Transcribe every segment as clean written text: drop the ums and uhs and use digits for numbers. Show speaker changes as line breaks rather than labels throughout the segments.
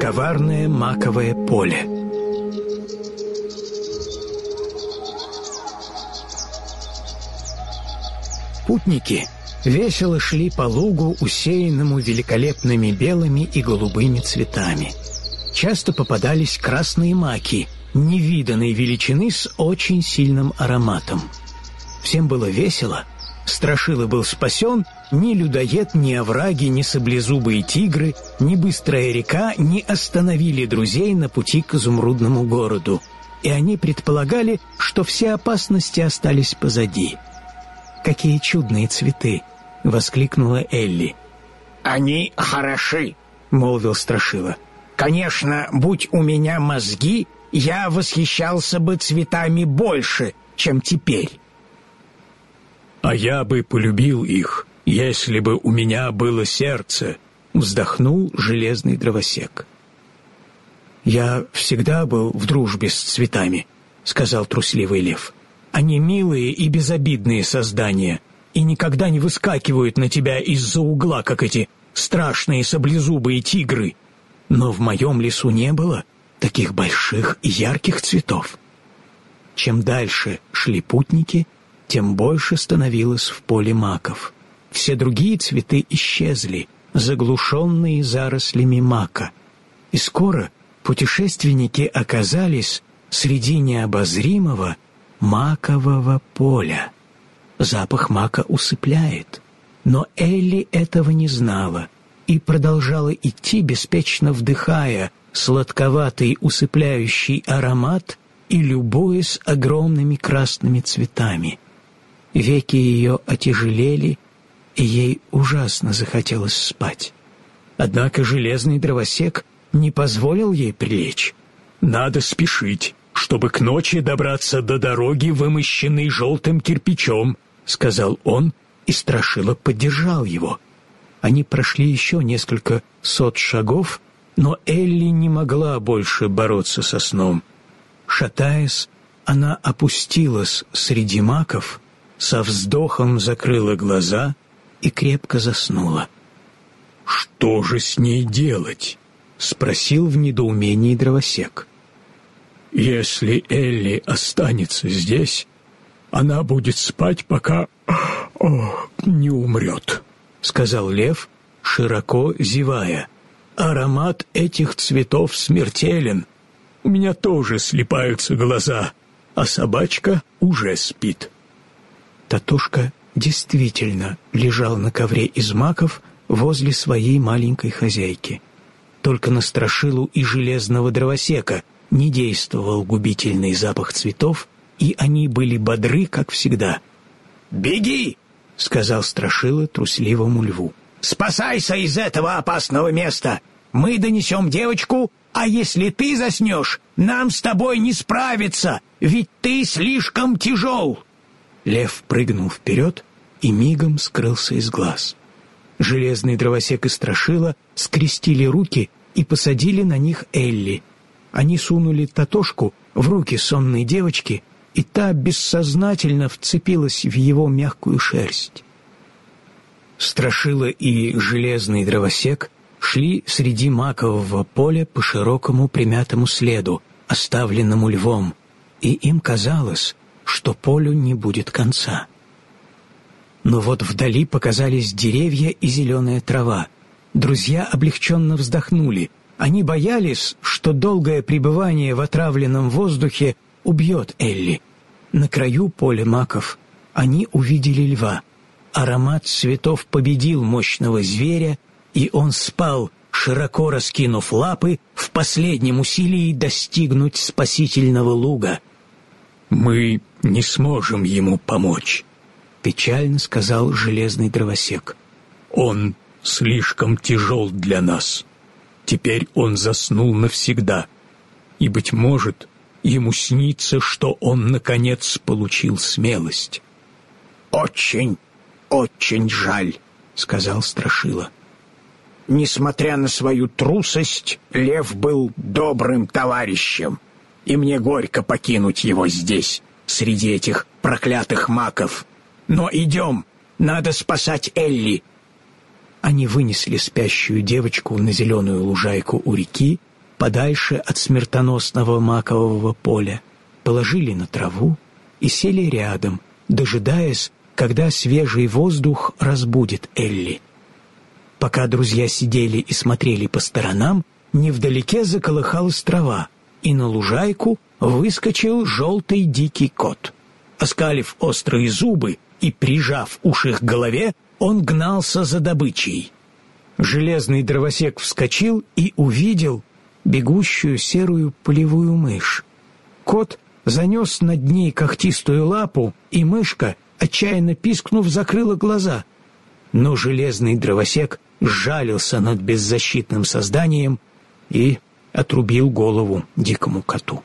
коварное маковое поле. Путники весело шли по лугу, усеянному великолепными белыми и голубыми цветами. Часто попадались красные маки, невиданной величины с очень сильным ароматом. Всем было весело. Страшила был спасен, ни людоед, ни овраги, ни саблезубые тигры, ни быстрая река не остановили друзей на пути к изумрудному городу, и они предполагали, что все опасности остались позади. «Какие чудные цветы!» — воскликнула Элли.
«Они хороши»,
— молвил Страшила.
«Конечно, будь у меня мозги, я восхищался бы цветами больше, чем теперь».
«А я бы полюбил их, если бы у меня было сердце», — вздохнул железный дровосек. «Я всегда был в дружбе с цветами», — сказал трусливый лев. «Они милые и безобидные создания, и никогда не выскакивают на тебя из-за угла, как эти страшные саблезубые тигры. Но в моем лесу не было таких больших и ярких цветов». Чем дальше шли путники, тем больше становилось в поле маков. Все другие цветы исчезли, заглушенные зарослями мака. И скоро путешественники оказались среди необозримого макового поля. Запах мака усыпляет. Но Элли этого не знала и продолжала идти, беспечно вдыхая сладковатый усыпляющий аромат и любуясь огромными красными цветами. Веки ее отяжелели, и ей ужасно захотелось спать. Однако железный дровосек не позволил ей прилечь. «Надо спешить, чтобы к ночи добраться до дороги, вымощенной желтым кирпичом», — сказал он, и Страшила поддержал его. Они прошли еще несколько сот шагов, но Элли не могла больше бороться со сном. Шатаясь, она опустилась среди маков, со вздохом закрыла глаза и крепко заснула. «Что же с ней делать?» — спросил в недоумении дровосек. «Если Элли останется здесь, она будет спать, пока не умрет», — сказал лев, широко зевая. «Аромат этих цветов смертелен. У меня тоже слипаются глаза, а собачка уже спит». Татошка действительно лежал на ковре из маков возле своей маленькой хозяйки. Только на Страшилу и железного дровосека не действовал губительный запах цветов, и они были бодры, как всегда.
«Беги!» — сказал Страшила трусливому льву. «Спасайся из этого опасного места! Мы донесем девочку, а если ты заснешь, нам с тобой не справиться, ведь ты слишком тяжел!»
Лев прыгнул вперед и мигом скрылся из глаз. Железный дровосек и Страшила скрестили руки и посадили на них Элли. Они сунули Татошку в руки сонной девочки, и та бессознательно вцепилась в его мягкую шерсть. Страшила и железный дровосек шли среди макового поля по широкому примятому следу, оставленному львом, и им казалось, что полю не будет конца. Но вот вдали показались деревья и зеленая трава. Друзья облегченно вздохнули. Они боялись, что долгое пребывание в отравленном воздухе убьет Элли. На краю поля маков они увидели льва. Аромат цветов победил мощного зверя, и он спал, широко раскинув лапы, в последнем усилии достигнуть спасительного луга. «Мы не сможем ему помочь», — печально сказал железный дровосек. «Он слишком тяжел для нас. Теперь он заснул навсегда, и, быть может, ему снится, что он, наконец, получил смелость».
«Очень, очень жаль», — сказал Страшила. «Несмотря на свою трусость, лев был добрым товарищем, и мне горько покинуть его здесь, среди этих проклятых маков. Но идем, надо спасать Элли». Они вынесли спящую девочку на зеленую лужайку у реки,
подальше от смертоносного макового поля, положили на траву и сели рядом, дожидаясь, когда свежий воздух разбудит Элли. Пока друзья сидели и смотрели по сторонам, невдалеке заколыхалась трава, и на лужайку выскочил желтый дикий кот. Оскалив острые зубы и прижав уши к голове, он гнался за добычей. Железный дровосек вскочил и увидел бегущую серую полевую мышь. Кот занес над ней когтистую лапу, и мышка, отчаянно пискнув, закрыла глаза. Но железный дровосек сжалился над беззащитным созданием и отрубил голову дикому коту.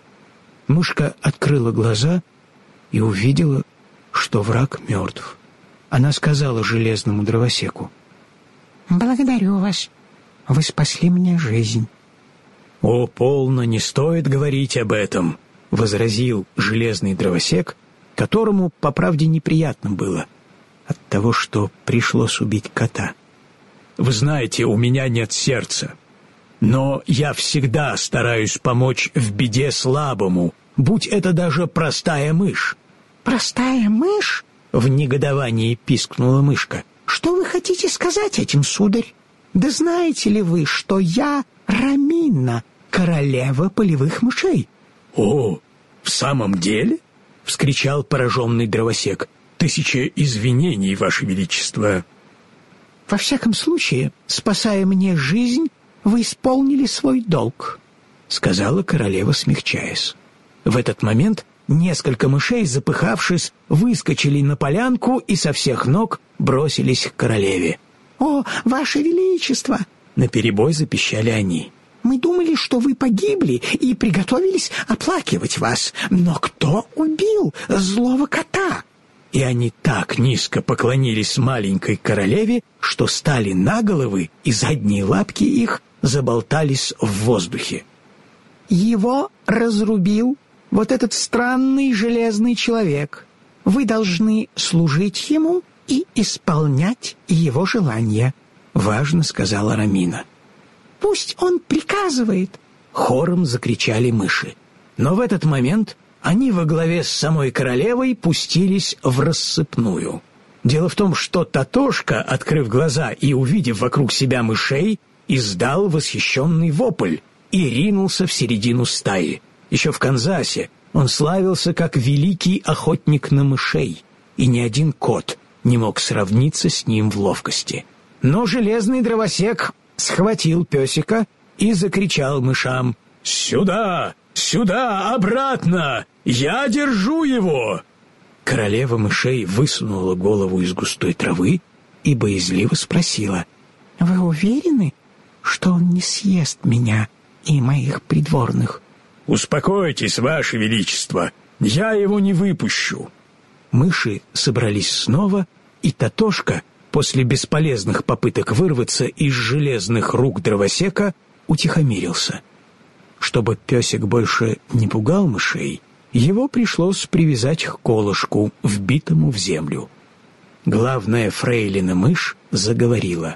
Мышка открыла глаза и увидела, что враг мертв. Она сказала железному дровосеку: «Благодарю вас. Вы спасли мне жизнь». «О, полно, не стоит говорить об этом», — возразил железный дровосек, которому, по правде, неприятно было от того, что пришлось убить кота. «Вы знаете, у меня нет сердца, но я всегда стараюсь помочь в беде слабому, будь это даже простая мышь». «Простая мышь?» — в негодовании пискнула мышка. «Что вы хотите сказать этим, сударь? Да знаете ли вы, что я Рамина, королева полевых мышей?» «О, в самом деле?» — вскричал пораженный дровосек. «Тысяча извинений, Ваше Величество». «Во всяком случае, спасая мне жизнь, вы исполнили свой долг», — сказала королева, смягчаясь. В этот момент несколько мышей, запыхавшись, выскочили на полянку и со всех ног бросились к королеве. «О, Ваше Величество!» — наперебой запищали они. «Мы думали, что вы погибли, и приготовились оплакивать вас. Но кто убил злого кота?» И они так низко поклонились маленькой королеве, что стали на головы, и задние лапки их заболтались в воздухе. «Его разрубил вот этот странный железный человек. Вы должны служить ему и исполнять его желания», — важно сказала Рамина. «Пусть он приказывает», — хором закричали мыши. Но в этот момент они во главе с самой королевой пустились в рассыпную. Дело в том, что Татошка, открыв глаза и увидев вокруг себя мышей, издал восхищенный вопль и ринулся в середину стаи. Еще в Канзасе он славился как великий охотник на мышей, и ни один кот не мог сравниться с ним в ловкости. Но железный дровосек схватил песика и закричал мышам: «Сюда! Сюда! Обратно! Я держу его!» Королева мышей высунула голову из густой травы и боязливо спросила: «Вы уверены, что он не съест меня и моих придворных?» «Успокойтесь, Ваше Величество, я его не выпущу». Мыши собрались снова, и Татошка, после бесполезных попыток вырваться из железных рук дровосека, утихомирился. Чтобы песик больше не пугал мышей, его пришлось привязать к колышку, вбитому в землю. Главная фрейлина-мышь заговорила: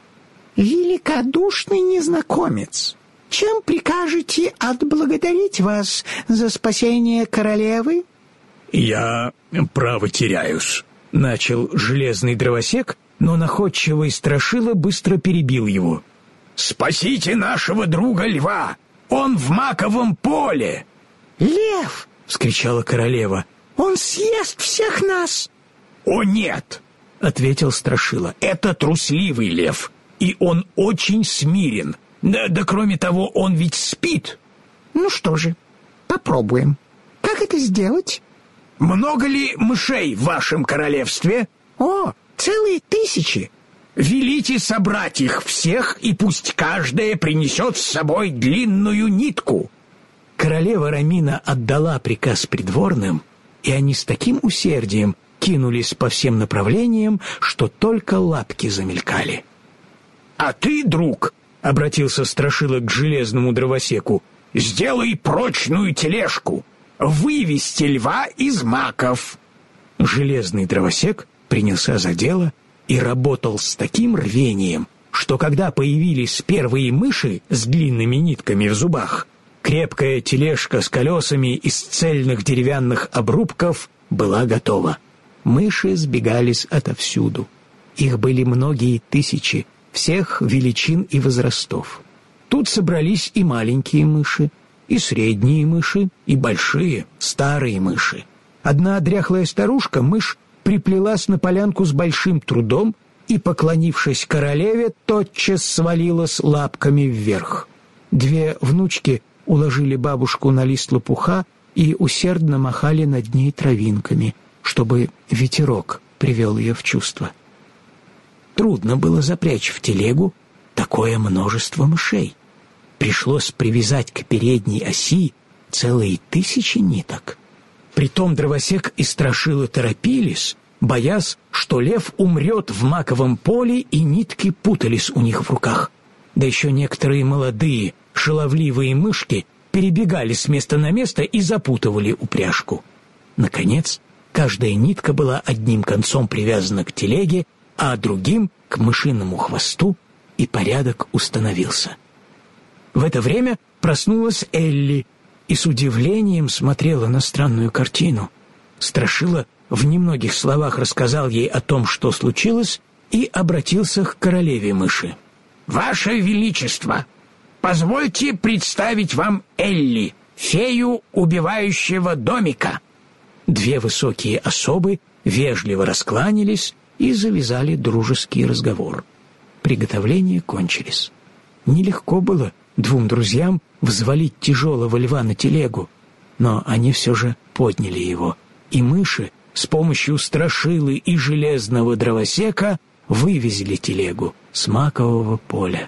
«Великодушный незнакомец, чем прикажете отблагодарить вас за спасение королевы?» «Я, право, теряюсь», — начал железный дровосек, но находчивый Страшила быстро перебил его. «Спасите нашего друга льва! Он в маковом поле!» «Лев!» — вскричала королева. «Он съест всех нас!» «О, нет!» — ответил Страшила. «Это трусливый лев, и он очень смирен. Да кроме того, он ведь спит». «Ну что же, попробуем. Как это сделать?» «Много ли мышей в вашем королевстве?» «О, целые 1000. Велите собрать их всех, и пусть каждая принесет с собой длинную нитку». Королева Рамина отдала приказ придворным, и они с таким усердием кинулись по всем направлениям, что только лапки замелькали. «А ты, друг», — обратился Страшила к железному дровосеку, — «сделай прочную тележку, вывести льва из маков». Железный дровосек принялся за дело и работал с таким рвением, что когда появились первые мыши с длинными нитками в зубах, крепкая тележка с колесами из цельных деревянных обрубков была готова. Мыши сбегались отовсюду. Их были многие тысячи, всех величин и возрастов. Тут собрались и маленькие мыши, и средние мыши, и большие, старые мыши. Одна дряхлая старушка-мышь приплелась на полянку с большим трудом и, поклонившись королеве, тотчас свалилась лапками вверх. Две внучки уложили бабушку на лист лопуха и усердно махали над ней травинками, чтобы ветерок привел ее в чувство. Трудно было запрячь в телегу такое множество мышей. Пришлось привязать к передней оси целые 1000 ниток. Притом дровосек и Страшила торопились, боясь, что лев умрет в маковом поле, и нитки путались у них в руках. Да еще некоторые молодые, шаловливые мышки перебегали с места на место и запутывали упряжку. Наконец, каждая нитка была одним концом привязана к телеге, а другим — к мышиному хвосту, и порядок установился. В это время проснулась Элли и с удивлением смотрела на странную картину. Страшила в немногих словах рассказал ей о том, что случилось, и обратился к королеве мыши.
«Ваше Величество, позвольте представить вам Элли, фею убивающего домика».
Две высокие особы вежливо раскланялись и завязали дружеский разговор. Приготовления кончились. Нелегко было двум друзьям взвалить тяжелого льва на телегу, но они все же подняли его, и мыши с помощью Страшилы и железного дровосека вывезли телегу с макового поля.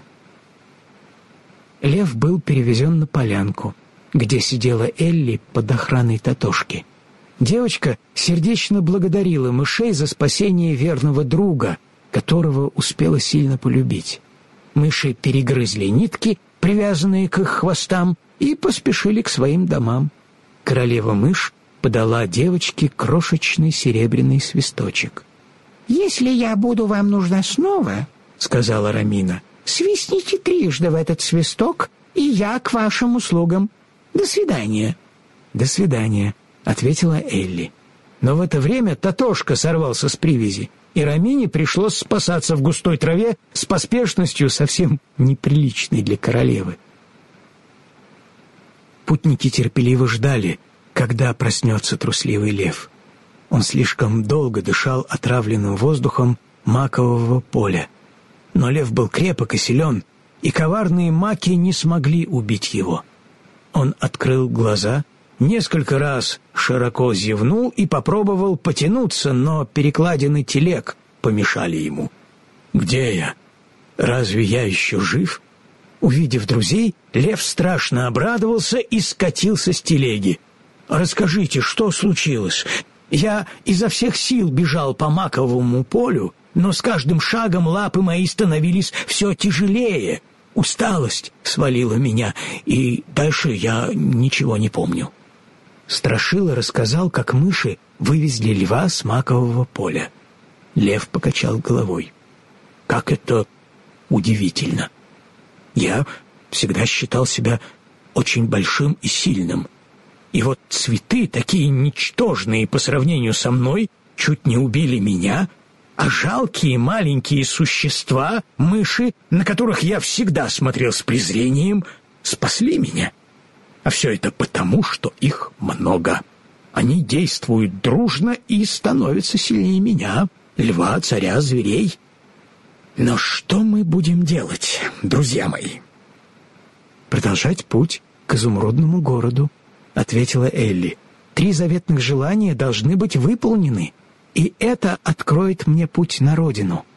Лев был перевезен на полянку, где сидела Элли под охраной Татошки. Девочка сердечно благодарила мышей за спасение верного друга, которого успела сильно полюбить. Мыши перегрызли нитки, привязанные к их хвостам, и поспешили к своим домам. Королева-мышь подала девочке крошечный серебряный свисточек.
«Если я буду вам нужна снова, — сказала Рамина, — свистните трижды в этот свисток, и я к вашим услугам. До свидания».
«До свидания», — ответила Элли. Но в это время Татошка сорвался с привязи, и Рамине пришлось спасаться в густой траве с поспешностью, совсем неприличной для королевы. Путники терпеливо ждали, когда проснется трусливый лев. Он слишком долго дышал отравленным воздухом макового поля. Но лев был крепок и силен, и коварные маки не смогли убить его. Он открыл глаза, несколько раз широко зевнул и попробовал потянуться, но перекладины телег помешали ему. «Где я? Разве я еще жив?» Увидев друзей, лев страшно обрадовался и скатился с телеги. «Расскажите, что случилось? Я изо всех сил бежал по маковому полю, но с каждым шагом лапы мои становились все тяжелее. Усталость свалила меня, и дальше я ничего не помню». Страшила рассказал, как мыши вывезли льва с макового поля. Лев покачал головой. «Как это удивительно! Я всегда считал себя очень большим и сильным. И вот цветы, такие ничтожные по сравнению со мной, чуть не убили меня, а жалкие маленькие существа, мыши, на которых я всегда смотрел с презрением, спасли меня. А все это потому, что их много. Они действуют дружно и становятся сильнее меня, льва, царя, зверей. Но что мы будем делать, друзья мои?» «Продолжать путь к изумрудному городу», — ответила Элли. 3 заветных желания должны быть выполнены, и это откроет мне путь на родину».